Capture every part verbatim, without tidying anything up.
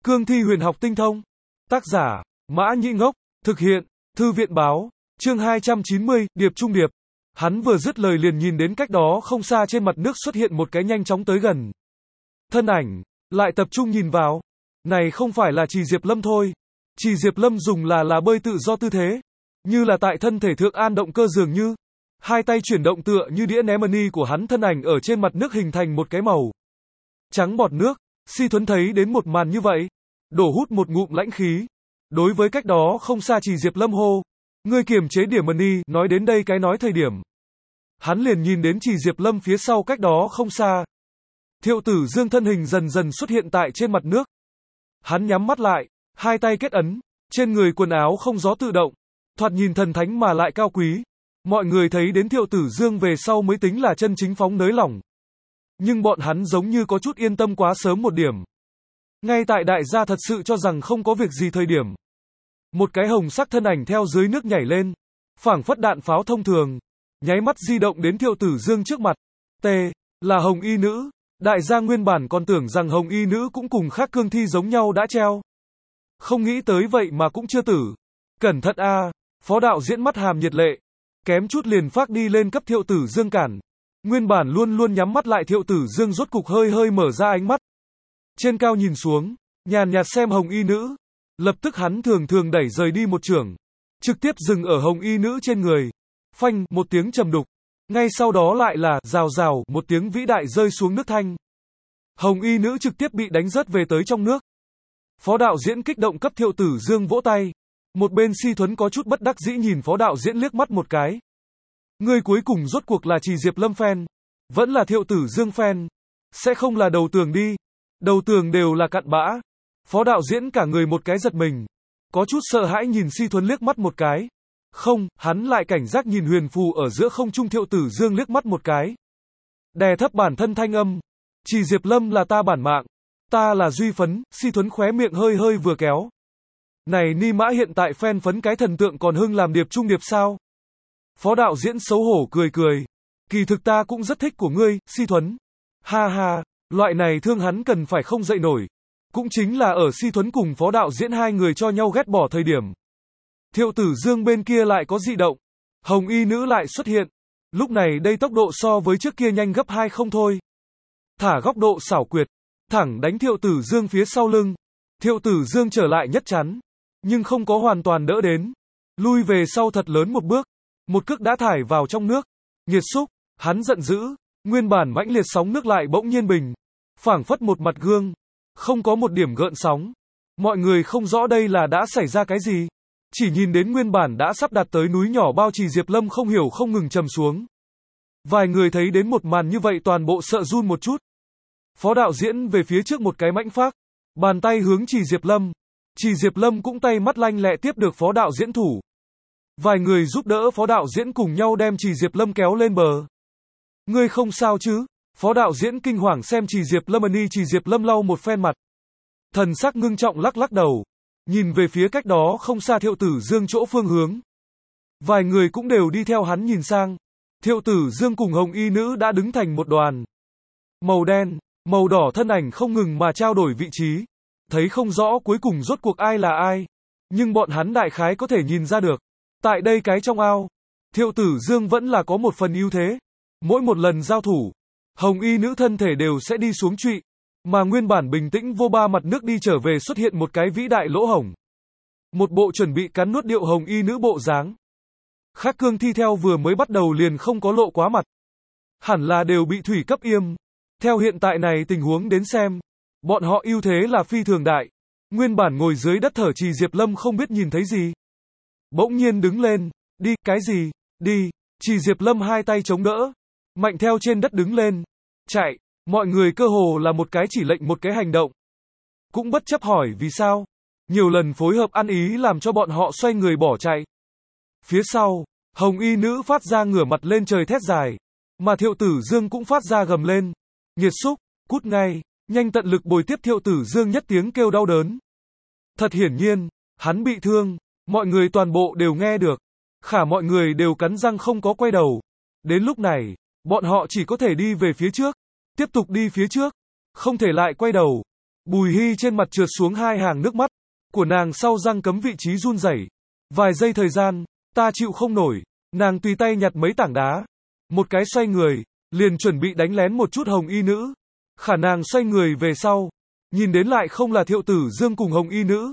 Cương thi huyền học tinh thông. Tác giả, Mã Nhĩ Ngốc. Thực hiện, Thư viện báo. Chương hai trăm chín mươi, điệp trung điệp. Hắn vừa dứt lời liền nhìn đến cách đó không xa trên mặt nước xuất hiện một cái nhanh chóng tới gần thân ảnh, lại tập trung nhìn vào. Này không phải là Trì Diệp Lâm thôi. Trì Diệp Lâm dùng là là bơi tự do tư thế, như là tại thân thể thượng an động cơ dường như. Hai tay chuyển động tựa như đĩa Nemani của hắn, thân ảnh ở trên mặt nước hình thành một cái màu trắng bọt nước. Si Thuấn thấy đến một màn như vậy, đổ hút một ngụm lãnh khí. Đối với cách đó không xa Trì Diệp Lâm hô, ngươi kiềm chế điểm Mani. Nói đến đây cái nói thời điểm, hắn liền nhìn đến Trì Diệp Lâm phía sau cách đó không xa. Thiệu Tử Dương thân hình dần dần xuất hiện tại trên mặt nước. Hắn nhắm mắt lại, hai tay kết ấn, trên người quần áo không gió tự động, thoạt nhìn thần thánh mà lại cao quý. Mọi người thấy đến Thiệu Tử Dương về sau mới tính là chân chính phóng nới lỏng. Nhưng bọn hắn giống như có chút yên tâm quá sớm một điểm. Ngay tại đại gia thật sự cho rằng không có việc gì thời điểm, một cái hồng sắc thân ảnh theo dưới nước nhảy lên, phảng phất đạn pháo thông thường, nháy mắt di động đến Thiệu Tử Dương trước mặt. T. Là Hồng Y Nữ. Đại gia nguyên bản còn tưởng rằng Hồng Y Nữ cũng cùng khác cương thi giống nhau đã treo. Không nghĩ tới vậy mà cũng chưa tử. Cẩn thận a. À. Phó đạo diễn mắt hàm nhiệt lệ, kém chút liền phát đi lên cấp Thiệu Tử Dương cản. Nguyên bản luôn luôn nhắm mắt lại Thiệu Tử Dương rốt cục hơi hơi mở ra ánh mắt. Trên cao nhìn xuống, nhàn nhạt xem Hồng Y Nữ. Lập tức hắn thường thường đẩy rời đi một chưởng, trực tiếp dừng ở Hồng Y Nữ trên người. Phanh, một tiếng trầm đục. Ngay sau đó lại là rào rào, một tiếng vĩ đại rơi xuống nước thanh. Hồng Y Nữ trực tiếp bị đánh rớt về tới trong nước. Phó đạo diễn kích động cấp Thiệu Tử Dương vỗ tay. Một bên Si Thuấn có chút bất đắc dĩ nhìn phó đạo diễn liếc mắt một cái. Người cuối cùng rốt cuộc là Trì Diệp Lâm fan, vẫn là Thiệu Tử Dương fan, sẽ không là đầu tường đi. Đầu tường đều là cặn bã. Phó đạo diễn cả người một cái giật mình, có chút sợ hãi nhìn Si Thuấn liếc mắt một cái. Không, hắn lại cảnh giác nhìn huyền phù ở giữa không trung Thiệu Tử Dương liếc mắt một cái. Đè thấp bản thân thanh âm. Trì Diệp Lâm là ta bản mạng, ta là Duy Phấn. Si Thuấn khóe miệng hơi hơi vừa kéo. Này ni mã hiện tại fan phấn cái thần tượng còn hưng làm điệp trung điệp sao? Phó đạo diễn xấu hổ cười cười. Kỳ thực ta cũng rất thích của ngươi, Si Thuấn. Ha ha, loại này thương hắn cần phải không dậy nổi. Cũng chính là ở Si Thuấn cùng phó đạo diễn hai người cho nhau ghét bỏ thời điểm. Thiệu Tử Dương bên kia lại có dị động. Hồng Y Nữ lại xuất hiện. Lúc này đây tốc độ so với trước kia nhanh gấp hai không thôi. Thả góc độ xảo quyệt, thẳng đánh Thiệu Tử Dương phía sau lưng. Thiệu Tử Dương trở lại nhất chắn, nhưng không có hoàn toàn đỡ đến. Lui về sau thật lớn một bước. Một cước đã thải vào trong nước. Nghiệt xúc, hắn giận dữ. Nguyên bản mãnh liệt sóng nước lại bỗng nhiên bình, phảng phất một mặt gương, không có một điểm gợn sóng. Mọi người không rõ đây là đã xảy ra cái gì. Chỉ nhìn đến nguyên bản đã sắp đạt tới núi nhỏ bao Trì Diệp Lâm không hiểu không ngừng trầm xuống. Vài người thấy đến một màn như vậy toàn bộ sợ run một chút. Phó đạo diễn về phía trước một cái mãnh phác, bàn tay hướng Trì Diệp Lâm. Trì Diệp Lâm cũng tay mắt lanh lẹ tiếp được phó đạo diễn thủ. Vài người giúp đỡ phó đạo diễn cùng nhau đem Trì Diệp Lâm kéo lên bờ. Ngươi không sao chứ? Phó đạo diễn kinh hoàng xem Trì Diệp Lâm ani Trì Diệp Lâm lau một phen mặt. Thần sắc ngưng trọng lắc lắc đầu. Nhìn về phía cách đó không xa Thiệu Tử Dương chỗ phương hướng. Vài người cũng đều đi theo hắn nhìn sang. Thiệu Tử Dương cùng Hồng Y Nữ đã đứng thành một đoàn. Màu đen, màu đỏ thân ảnh không ngừng mà trao đổi vị trí. Thấy không rõ cuối cùng rốt cuộc ai là ai. Nhưng bọn hắn đại khái có thể nhìn ra được. Tại đây cái trong ao, Thiệu Tử Dương vẫn là có một phần ưu thế. Mỗi một lần giao thủ, Hồng Y Nữ thân thể đều sẽ đi xuống trụy. Mà nguyên bản bình tĩnh vô ba mặt nước đi trở về xuất hiện một cái vĩ đại lỗ hổng. Một bộ chuẩn bị cắn nuốt điệu Hồng Y Nữ bộ dáng. Khác cương thi theo vừa mới bắt đầu liền không có lộ quá mặt. Hẳn là đều bị thủy cấp yêm. Theo hiện tại này tình huống đến xem, bọn họ ưu thế là phi thường đại. Nguyên bản ngồi dưới đất thở Trì Diệp Lâm không biết nhìn thấy gì. Bỗng nhiên đứng lên. Đi, cái gì? Đi. Trì Diệp Lâm hai tay chống đỡ. Mạnh theo trên đất đứng lên. Chạy. Mọi người cơ hồ là một cái chỉ lệnh một cái hành động. Cũng bất chấp hỏi vì sao. Nhiều lần phối hợp ăn ý làm cho bọn họ xoay người bỏ chạy. Phía sau, Hồng Y Nữ phát ra ngửa mặt lên trời thét dài. Mà Thiệu Tử Dương cũng phát ra gầm lên. Nghiệt xúc, cút ngay, nhanh tận lực bồi tiếp Thiệu Tử Dương nhất tiếng kêu đau đớn. Thật hiển nhiên, hắn bị thương. Mọi người toàn bộ đều nghe được. Khả mọi người đều cắn răng không có quay đầu. Đến lúc này, bọn họ chỉ có thể đi về phía trước. Tiếp tục đi phía trước. Không thể lại quay đầu. Bùi Hy trên mặt trượt xuống hai hàng nước mắt, của nàng sau răng cấm vị trí run rẩy. Vài giây thời gian, ta chịu không nổi, nàng tùy tay nhặt mấy tảng đá. Một cái xoay người, liền chuẩn bị đánh lén một chút hồng y nữ. Khả nàng xoay người về sau, nhìn đến lại không là Thiệu Tử Dương cùng hồng y nữ,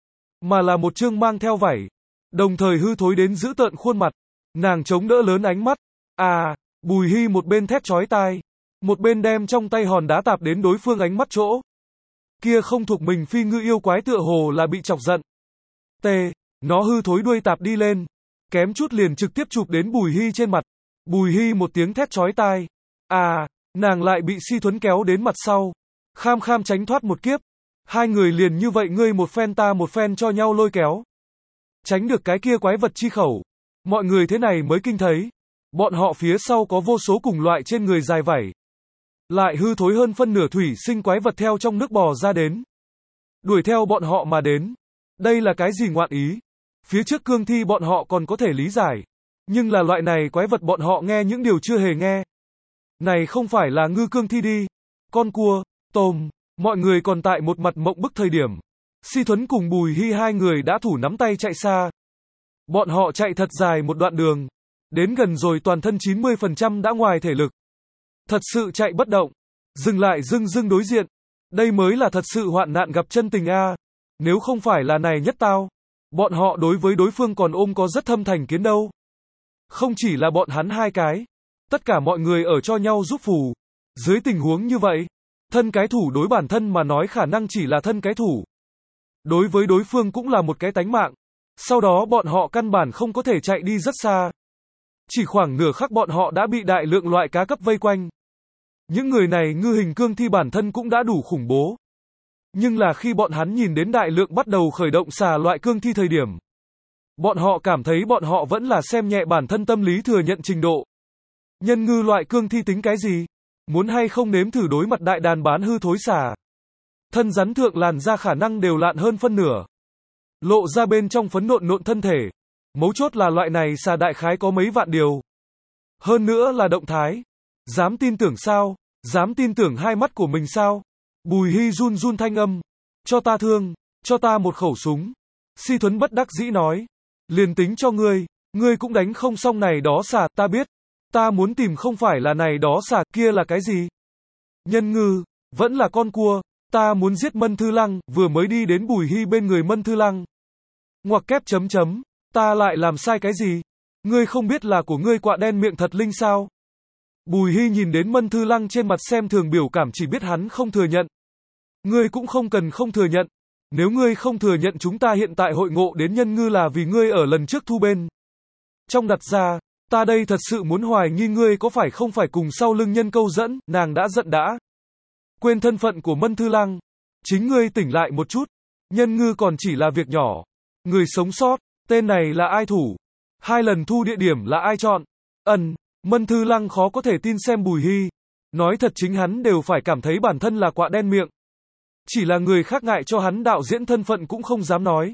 mà là một trương mang theo vảy, đồng thời hư thối đến dữ tợn khuôn mặt. Nàng chống đỡ lớn ánh mắt. À, Bùi Hy một bên thét chói tai, một bên đem trong tay hòn đá tạp đến đối phương ánh mắt chỗ. Kia không thuộc mình phi ngư yêu quái tựa hồ là bị chọc giận. T, nó hư thối đuôi tạp đi lên, kém chút liền trực tiếp chụp đến Bùi Hy trên mặt. Bùi Hy một tiếng thét chói tai. À, nàng lại bị Si Thuấn kéo đến mặt sau, kham kham tránh thoát một kiếp. Hai người liền như vậy ngươi một phen ta một phen cho nhau lôi kéo, tránh được cái kia quái vật chi khẩu. Mọi người thế này mới kinh thấy, bọn họ phía sau có vô số cùng loại trên người dài vảy, lại hư thối hơn phân nửa thủy sinh quái vật theo trong nước bò ra đến, đuổi theo bọn họ mà đến. Đây là cái gì ngoạn ý? Phía trước cương thi bọn họ còn có thể lý giải, nhưng là loại này quái vật bọn họ nghe những điều chưa hề nghe. Này không phải là ngư cương thi đi, con cua, tôm. Mọi người còn tại một mặt mộng bức thời điểm, Si Thuấn cùng Bùi Hy hai người đã thủ nắm tay chạy xa. Bọn họ chạy thật dài một đoạn đường, đến gần rồi toàn thân chín mươi phần trăm đã ngoài thể lực. Thật sự chạy bất động, dừng lại dưng dưng đối diện. Đây mới là thật sự hoạn nạn gặp chân tình a. Nếu không phải là này nhất tao, bọn họ đối với đối phương còn ôm có rất thâm thành kiến đâu. Không chỉ là bọn hắn hai cái, tất cả mọi người ở cho nhau giúp phù. Dưới tình huống như vậy, thân cái thủ đối bản thân mà nói khả năng chỉ là thân cái thủ, đối với đối phương cũng là một cái tánh mạng. Sau đó bọn họ căn bản không có thể chạy đi rất xa. Chỉ khoảng nửa khắc bọn họ đã bị đại lượng loại cá cấp vây quanh. Những người này ngư hình cương thi bản thân cũng đã đủ khủng bố. Nhưng là khi bọn hắn nhìn đến đại lượng bắt đầu khởi động xà loại cương thi thời điểm, bọn họ cảm thấy bọn họ vẫn là xem nhẹ bản thân tâm lý thừa nhận trình độ. Nhân ngư loại cương thi tính cái gì? Muốn hay không nếm thử đối mặt đại đàn bán hư thối xà. Thân rắn thượng làn da khả năng đều lạn hơn phân nửa, lộ ra bên trong phấn nộn nộn thân thể. Mấu chốt là loại này xà đại khái có mấy vạn điều. Hơn nữa là động thái. Dám tin tưởng sao? Dám tin tưởng hai mắt của mình sao? Bùi Hy run run thanh âm. Cho ta thương, cho ta một khẩu súng. Si Thuấn bất đắc dĩ nói. Liền tính cho ngươi, ngươi cũng đánh không xong này đó xà, ta biết. Ta muốn tìm không phải là này đó xà, kia là cái gì? Nhân ngư, vẫn là con cua. Ta muốn giết Mân Thư Lăng, vừa mới đi đến Bùi Hy bên người Mân Thư Lăng. Ngoặc kép chấm chấm, ta lại làm sai cái gì? Ngươi không biết là của ngươi quạ đen miệng thật linh sao? Bùi Hy nhìn đến Mân Thư Lăng trên mặt xem thường biểu cảm chỉ biết hắn không thừa nhận. Ngươi cũng không cần không thừa nhận. Nếu ngươi không thừa nhận chúng ta hiện tại hội ngộ đến nhân ngư là vì ngươi ở lần trước thu bên trong đặt ra, ta đây thật sự muốn hoài nghi ngươi có phải không phải cùng sau lưng nhân câu dẫn, nàng đã giận đã. Quên thân phận của Mân Thư Lăng. Chính ngươi tỉnh lại một chút. Nhân ngư còn chỉ là việc nhỏ. Người sống sót, tên này là ai thủ? Hai lần thu địa điểm là ai chọn? Ẩn, Mân Thư Lăng khó có thể tin xem Bùi Hy. Nói thật chính hắn đều phải cảm thấy bản thân là quạ đen miệng. Chỉ là người khác ngại cho hắn đạo diễn thân phận cũng không dám nói.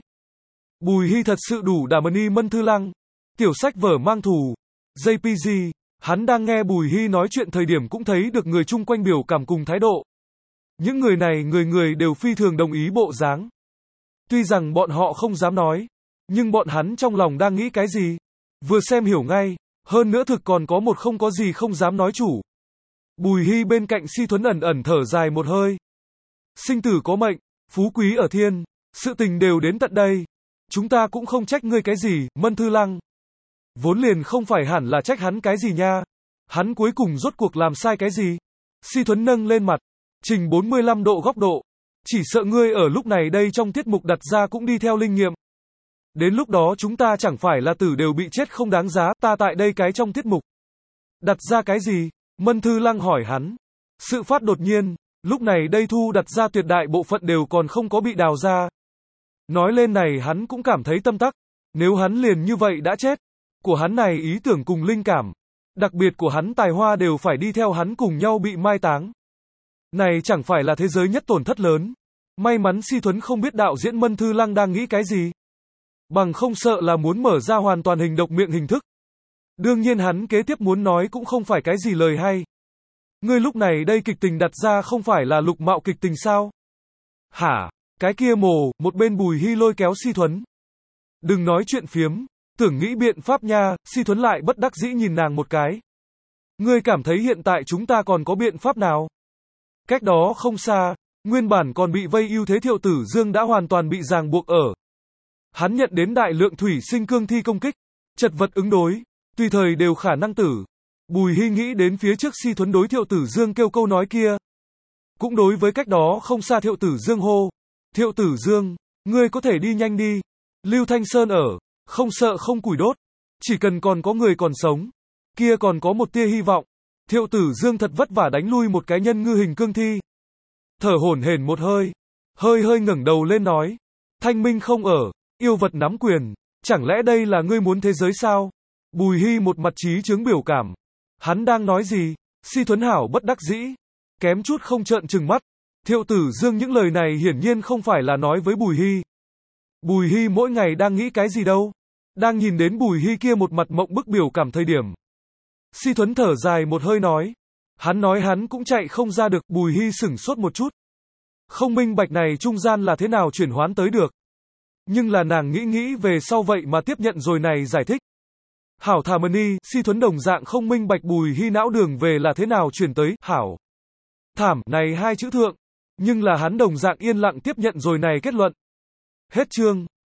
Bùi Hy thật sự đủ đà mân y Mân Thư Lăng. Tiểu sách vở mang thù. gi pê giê, hắn đang nghe Bùi Hy nói chuyện thời điểm cũng thấy được người chung quanh biểu cảm cùng thái độ. Những người này người người đều phi thường đồng ý bộ dáng. Tuy rằng bọn họ không dám nói, nhưng bọn hắn trong lòng đang nghĩ cái gì? Vừa xem hiểu ngay, hơn nữa thực còn có một không có gì không dám nói chủ. Bùi Hy bên cạnh Si Thuấn ẩn ẩn thở dài một hơi. Sinh tử có mệnh, phú quý ở thiên, sự tình đều đến tận đây. Chúng ta cũng không trách ngươi cái gì, Mân Thư Lăng. Vốn liền không phải hẳn là trách hắn cái gì nha. Hắn cuối cùng rốt cuộc làm sai cái gì? Si Thuấn nâng lên mặt, chỉnh bốn mươi lăm độ góc độ. Chỉ sợ ngươi ở lúc này đây trong tiết mục đặt ra cũng đi theo linh nghiệm. Đến lúc đó chúng ta chẳng phải là tử đều bị chết không đáng giá, ta tại đây cái trong tiết mục. Đặt ra cái gì? Mân Thư Lăng hỏi hắn. Sự phát đột nhiên, lúc này đây thu đặt ra tuyệt đại bộ phận đều còn không có bị đào ra. Nói lên này hắn cũng cảm thấy tâm tắc. Nếu hắn liền như vậy đã chết, của hắn này ý tưởng cùng linh cảm, đặc biệt của hắn tài hoa đều phải đi theo hắn cùng nhau bị mai táng. Này chẳng phải là thế giới nhất tổn thất lớn. May mắn Si Thuấn không biết đạo diễn Mân Thư Lăng đang nghĩ cái gì. Bằng không sợ là muốn mở ra hoàn toàn hình độc miệng hình thức. Đương nhiên hắn kế tiếp muốn nói cũng không phải cái gì lời hay. Ngươi lúc này đây kịch tình đặt ra không phải là lục mạo kịch tình sao? Hả? Cái kia mồ, một bên Bùi Hy lôi kéo Si Thuấn. Đừng nói chuyện phiếm, tưởng nghĩ biện pháp nha, Si Thuấn lại bất đắc dĩ nhìn nàng một cái. Ngươi cảm thấy hiện tại chúng ta còn có biện pháp nào? Cách đó không xa, nguyên bản còn bị vây ưu thế Thiệu Tử Dương đã hoàn toàn bị ràng buộc ở. Hắn nhận đến đại lượng thủy sinh cương thi công kích, chật vật ứng đối, tùy thời đều khả năng tử. Bùi Hy nghĩ đến phía trước Si Thuấn đối Thiệu Tử Dương kêu câu nói kia. Cũng đối với cách đó không xa Thiệu Tử Dương hô. Thiệu Tử Dương, ngươi có thể đi nhanh đi. Lưu Thanh Sơn ở, không sợ không củi đốt. Chỉ cần còn có người còn sống, kia còn có một tia hy vọng. Thiệu Tử Dương thật vất vả đánh lui một cái nhân ngư hình cương thi. Thở hổn hển một hơi, hơi hơi ngẩng đầu lên nói. Thanh minh không ở, yêu vật nắm quyền, chẳng lẽ đây là ngươi muốn thế giới sao? Bùi Hy một mặt trí chướng biểu cảm. Hắn đang nói gì? Si Thuấn Hảo bất đắc dĩ, kém chút không trợn trừng mắt. Thiệu Tử Dương những lời này hiển nhiên không phải là nói với Bùi Hy. Bùi Hy mỗi ngày đang nghĩ cái gì đâu? Đang nhìn đến Bùi Hy kia một mặt mộng bức biểu cảm thời điểm. Si Thuấn thở dài một hơi nói. Hắn nói hắn cũng chạy không ra được. Bùi Hy sửng sốt một chút. Không minh bạch này trung gian là thế nào chuyển hoán tới được. Nhưng là nàng nghĩ nghĩ về sau vậy mà tiếp nhận rồi này giải thích. Hảo thà mani, Si Thuấn đồng dạng không minh bạch Bùi Hy não đường về là thế nào chuyển tới, hảo. Thảm, này hai chữ thượng. Nhưng là hắn đồng dạng yên lặng tiếp nhận rồi này kết luận. Hết chương.